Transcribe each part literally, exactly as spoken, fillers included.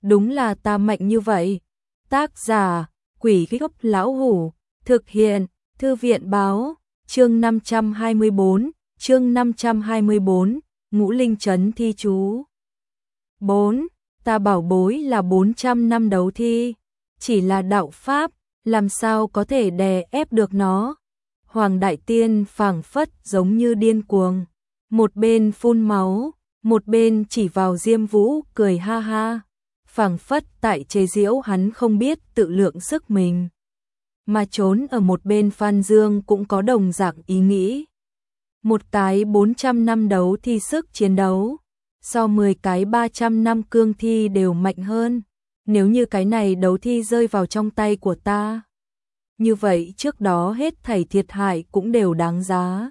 đúng là ta mạnh như vậy. Tác giả, Quỷ Gốc Lão Hủ, thực hiện, Thư viện báo, chương năm trăm hai mươi bốn, chương năm trăm hai mươi bốn, Ngũ Linh Trấn thi chú. bốn. Ta bảo bối là bốn trăm năm đấu thi, chỉ là đạo pháp, làm sao có thể đè ép được nó. Hoàng Đại Tiên phảng phất giống như điên cuồng, một bên phun máu, một bên chỉ vào Diêm Vũ cười ha ha, phảng phất tại chế giễu hắn không biết tự lượng sức mình. Mà trốn ở một bên Phan Dương cũng có đồng dạng ý nghĩ. Một cái bốn trăm năm đấu thi sức chiến đấu, so mười cái ba trăm năm cương thi đều mạnh hơn. Nếu như cái này đấu thi rơi vào trong tay của ta, như vậy trước đó hết thảy thiệt hại cũng đều đáng giá.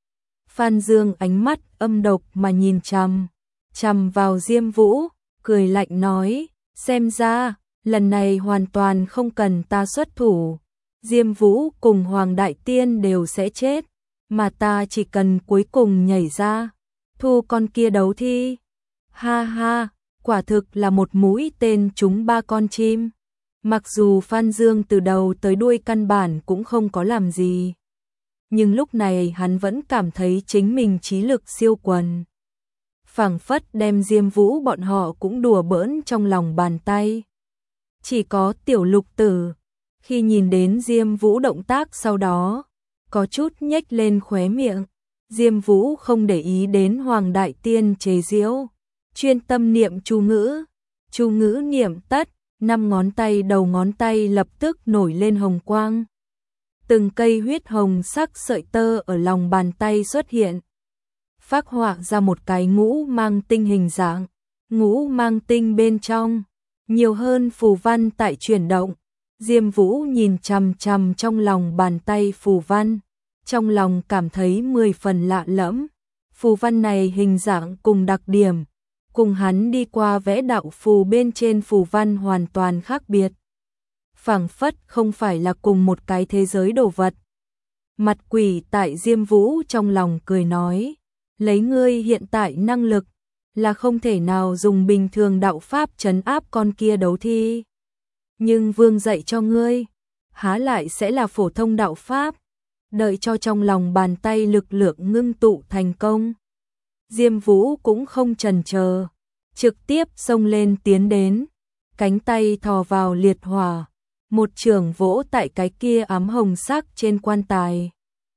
Phan Dương ánh mắt âm độc mà nhìn chằm, chằm vào Diêm Vũ, cười lạnh nói, xem ra, lần này hoàn toàn không cần ta xuất thủ. Diêm Vũ cùng Hoàng Đại Tiên đều sẽ chết, mà ta chỉ cần cuối cùng nhảy ra, thu con kia đấu thi. Ha ha, quả thực là một mũi tên trúng ba con chim. Mặc dù Phan Dương từ đầu tới đuôi căn bản cũng không có làm gì, nhưng lúc này hắn vẫn cảm thấy chính mình trí lực siêu quần. Phảng phất đem Diêm Vũ bọn họ cũng đùa bỡn trong lòng bàn tay. Chỉ có Tiểu Lục Tử, khi nhìn đến Diêm Vũ động tác sau đó, có chút nhếch lên khóe miệng. Diêm Vũ không để ý đến Hoàng Đại Tiên chế giễu, chuyên tâm niệm chú ngữ. Chú ngữ niệm tất, năm ngón tay đầu ngón tay lập tức nổi lên hồng quang. Từng cây huyết hồng sắc sợi tơ ở lòng bàn tay xuất hiện, phác họa ra một cái ngũ mang tinh hình dạng. Ngũ mang tinh bên trong nhiều hơn phù văn tại chuyển động. Diêm Vũ nhìn chằm chằm trong lòng bàn tay phù văn, trong lòng cảm thấy mười phần lạ lẫm. Phù văn này hình dạng cùng đặc điểm, cùng hắn đi qua vẽ đạo phù bên trên phù văn hoàn toàn khác biệt. Phảng phất không phải là cùng một cái thế giới đồ vật. Mặt quỷ tại Diêm Vũ trong lòng cười nói, lấy ngươi hiện tại năng lực, là không thể nào dùng bình thường đạo pháp trấn áp con kia đấu thi. Nhưng Vương dạy cho ngươi, há lại sẽ là phổ thông đạo pháp. Đợi cho trong lòng bàn tay lực lượng ngưng tụ thành công, Diêm Vũ cũng không chần chờ, trực tiếp xông lên tiến đến, cánh tay thò vào liệt hỏa, một chưởng vỗ tại cái kia ám hồng sắc trên quan tài.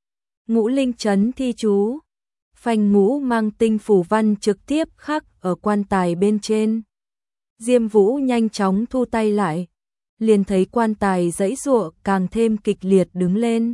Ngũ Linh Trấn thi chú, phanh ngũ mang tinh phù văn trực tiếp khắc ở quan tài bên trên. Diêm Vũ nhanh chóng thu tay lại, liền thấy quan tài giãy giụa càng thêm kịch liệt đứng lên.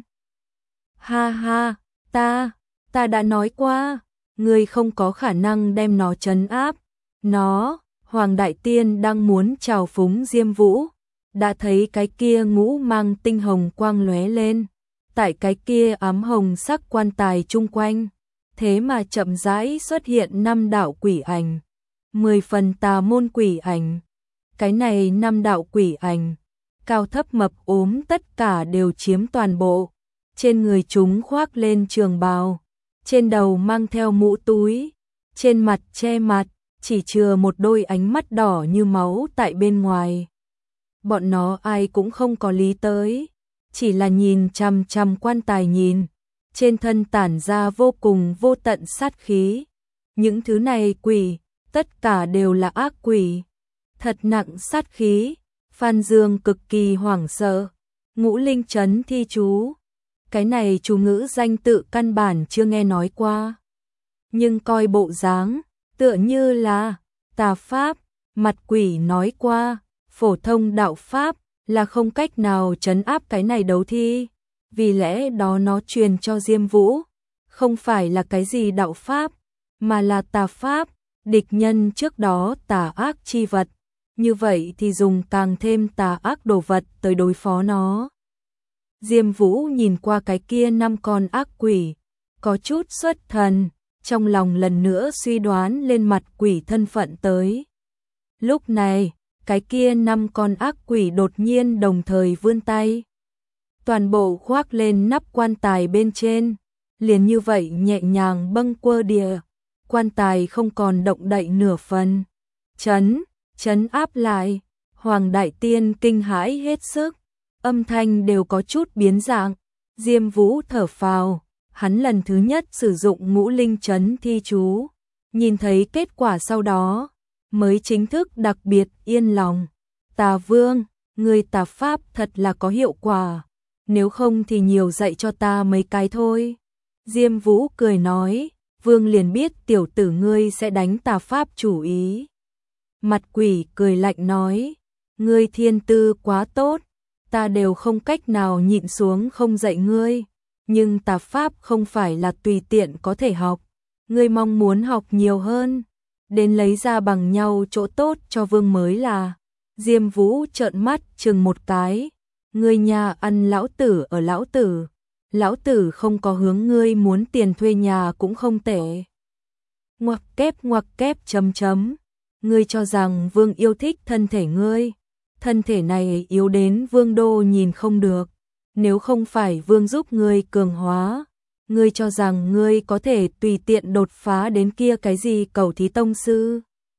Ha ha, ta, ta đã nói qua, ngươi không có khả năng đem nó trấn áp. Nó, Hoàng Đại Tiên đang muốn trào phúng Diêm Vũ, đã thấy cái kia ngũ mang tinh hồng quang lóe lên, tại cái kia ám hồng sắc quan tài chung quanh, thế mà chậm rãi xuất hiện năm đạo quỷ ảnh, mười phần tà môn quỷ ảnh. Cái này năm đạo quỷ ảnh, cao thấp mập ốm tất cả đều chiếm toàn bộ. Trên người chúng khoác lên trường bào, trên đầu mang theo mũ túi, trên mặt che mặt, chỉ chừa một đôi ánh mắt đỏ như máu tại bên ngoài. Bọn nó ai cũng không có lý tới, chỉ là nhìn chằm chằm quan tài nhìn, trên thân tản ra vô cùng vô tận sát khí. Những thứ này quỷ, tất cả đều là ác quỷ, thật nặng sát khí. Phan Dương cực kỳ hoảng sợ. Ngũ Linh Trấn thi chú, cái này chú ngữ danh tự căn bản chưa nghe nói qua, nhưng coi bộ dáng tựa như là tà pháp. Mặt quỷ nói qua, phổ thông đạo pháp là không cách nào trấn áp cái này đấu thi, vì lẽ đó nó truyền cho Diêm Vũ, không phải là cái gì đạo pháp, mà là tà pháp, địch nhân trước đó tà ác chi vật, như vậy thì dùng càng thêm tà ác đồ vật tới đối phó nó. Diêm Vũ nhìn qua cái kia năm con ác quỷ, có chút xuất thần, trong lòng lần nữa suy đoán lên mặt quỷ thân phận tới. Lúc này, cái kia năm con ác quỷ đột nhiên đồng thời vươn tay, toàn bộ khoác lên nắp quan tài bên trên, liền như vậy nhẹ nhàng bâng quơ địa, quan tài không còn động đậy nửa phần. Chấn, trấn áp lại. Hoàng Đại Tiên kinh hãi hết sức, âm thanh đều có chút biến dạng. Diêm Vũ thở phào, hắn lần thứ nhất sử dụng ngũ linh trấn thi chú, nhìn thấy kết quả sau đó, mới chính thức đặc biệt yên lòng. Tà Vương, người tà pháp thật là có hiệu quả, nếu không thì nhiều dạy cho ta mấy cái thôi. Diêm Vũ cười nói, Vương liền biết tiểu tử ngươi sẽ đánh tà pháp chủ ý. Mặt quỷ cười lạnh nói, ngươi thiên tư quá tốt, ta đều không cách nào nhịn xuống không dạy ngươi, nhưng tà pháp không phải là tùy tiện có thể học, ngươi mong muốn học nhiều hơn, đến lấy ra bằng nhau chỗ tốt cho Vương mới là. Diêm Vũ trợn mắt chừng một cái, ngươi nhà ăn lão tử ở lão tử, lão tử không có hướng ngươi muốn tiền thuê nhà cũng không tệ. Ngoặc kép ngoặc kép chấm chấm, ngươi cho rằng Vương yêu thích thân thể ngươi, thân thể này yếu đến Vương đô nhìn không được, nếu không phải Vương giúp ngươi cường hóa, ngươi cho rằng ngươi có thể tùy tiện đột phá đến kia cái gì cầu thí tông sư.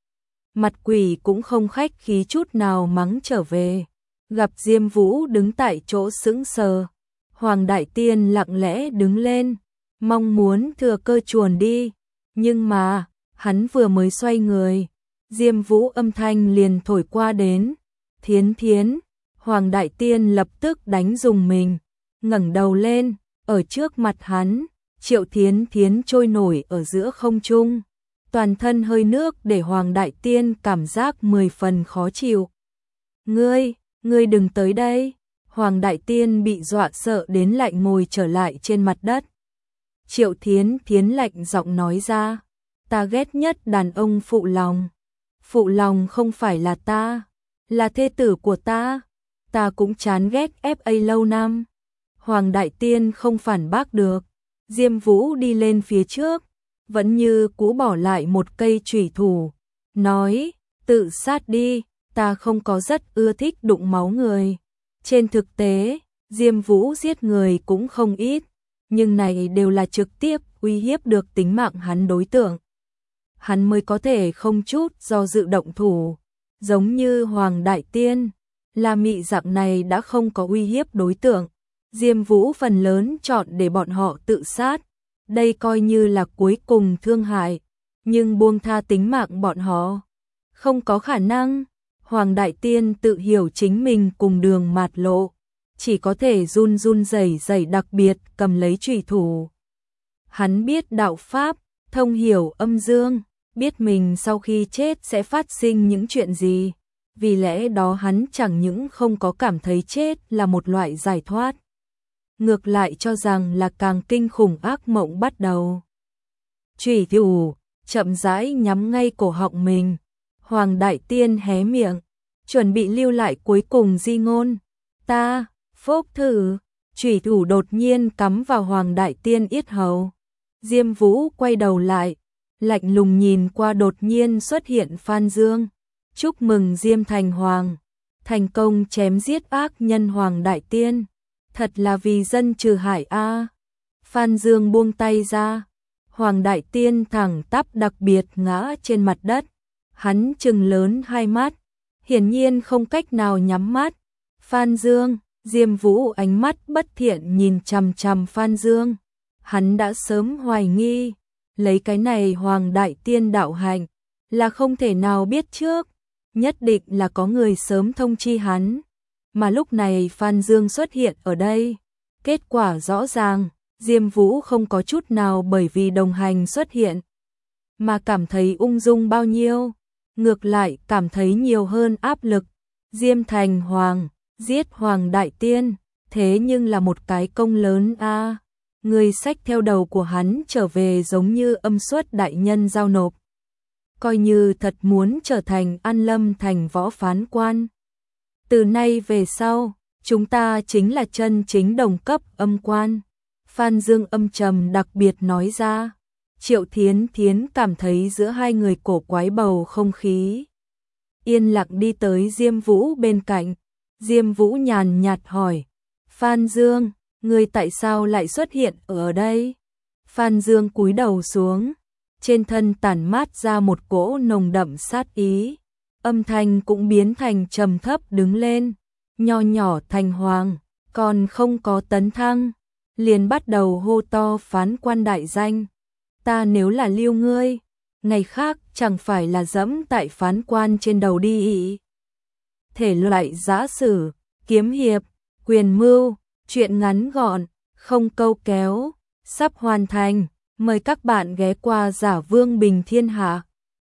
Mặt quỷ cũng không khách khí chút nào mắng trở về, gặp Diêm Vũ đứng tại chỗ sững sờ. Hoàng Đại Tiên lặng lẽ đứng lên, mong muốn thừa cơ chuồn đi, nhưng mà, hắn vừa mới xoay người, Diêm Vũ âm thanh liền thổi qua đến, Thiến Thiến. Hoàng Đại Tiên lập tức đánh rùng mình, ngẩng đầu lên, ở trước mặt hắn, Triệu Thiến Thiến trôi nổi ở giữa không trung, toàn thân hơi nước để Hoàng Đại Tiên cảm giác mười phần khó chịu. Ngươi, ngươi đừng tới đây. Hoàng Đại Tiên bị dọa sợ đến lạnh ngồi trở lại trên mặt đất. Triệu Thiến Thiến lạnh giọng nói ra, ta ghét nhất đàn ông phụ lòng. Phụ lòng không phải là ta, là thê tử của ta. Ta cũng chán ghét ép a lâu năm. Hoàng Đại Tiên không phản bác được. Diêm Vũ đi lên phía trước, vẫn như cũ bỏ lại một cây chủy thủ, nói, tự sát đi, ta không có rất ưa thích đụng máu người. Trên thực tế, Diêm Vũ giết người cũng không ít, nhưng này đều là trực tiếp uy hiếp được tính mạng hắn đối tượng. Hắn mới có thể không chút do dự động thủ, giống như Hoàng Đại Tiên, La Mị dạng này đã không có uy hiếp đối tượng. Diêm Vũ phần lớn chọn để bọn họ tự sát, đây coi như là cuối cùng thương hại, nhưng buông tha tính mạng bọn họ, không có khả năng. Hoàng Đại Tiên tự hiểu chính mình cùng đường mạt lộ, chỉ có thể run run rẩy rẩy đặc biệt cầm lấy chủy thủ. Hắn biết đạo pháp, thông hiểu âm dương, biết mình sau khi chết sẽ phát sinh những chuyện gì, vì lẽ đó hắn chẳng những không có cảm thấy chết là một loại giải thoát, ngược lại cho rằng là càng kinh khủng ác mộng bắt đầu. Chủy thủ chậm rãi nhắm ngay cổ họng mình. Hoàng Đại Tiên hé miệng, chuẩn bị lưu lại cuối cùng di ngôn. Ta, phốc thử, chủy thủ đột nhiên cắm vào Hoàng Đại Tiên yết hầu. Diêm Vũ quay đầu lại, lạnh lùng nhìn qua đột nhiên xuất hiện Phan Dương. Chúc mừng Diêm Thành Hoàng, thành công chém giết ác nhân Hoàng Đại Tiên. Thật là vì dân trừ hại a. Phan Dương buông tay ra, Hoàng Đại Tiên thẳng tắp đặc biệt ngã trên mặt đất. Hắn trừng lớn hai mắt, hiển nhiên không cách nào nhắm mắt. Phan Dương, Diêm Vũ ánh mắt bất thiện nhìn chằm chằm Phan Dương. Hắn đã sớm hoài nghi, lấy cái này Hoàng Đại Tiên đạo hạnh, là không thể nào biết trước, nhất định là có người sớm thông chi hắn. Mà lúc này Phan Dương xuất hiện ở đây, kết quả rõ ràng, Diêm Vũ không có chút nào bởi vì đồng hành xuất hiện, mà cảm thấy ung dung bao nhiêu. Ngược lại cảm thấy nhiều hơn áp lực. Diêm Thành Hoàng, giết Hoàng Đại Tiên, thế nhưng là một cái công lớn a. À. Người xách theo đầu của hắn trở về giống như âm suất đại nhân giao nộp. Coi như thật muốn trở thành An Lâm thành võ phán quan. Từ nay về sau, chúng ta chính là chân chính đồng cấp âm quan. Phan Dương âm trầm đặc biệt nói ra. Triệu Thiến Thiến cảm thấy giữa hai người cổ quái bầu không khí. Yên lặng đi tới Diêm Vũ bên cạnh. Diêm Vũ nhàn nhạt hỏi, Phan Dương, người tại sao lại xuất hiện ở đây? Phan Dương cúi đầu xuống, trên thân tản mát ra một cỗ nồng đậm sát ý, âm thanh cũng biến thành trầm thấp đứng lên, nho nhỏ thành hoàng, còn không có tấn thăng, liền bắt đầu hô to phán quan đại danh. Ta nếu là Lưu ngươi, ngày khác chẳng phải là dẫm tại phán quan trên đầu đi ý. Thể loại giã sử, kiếm hiệp, quyền mưu, truyện ngắn gọn, không câu kéo, sắp hoàn thành, mời các bạn ghé qua Giả Vương Bình Thiên Hạ.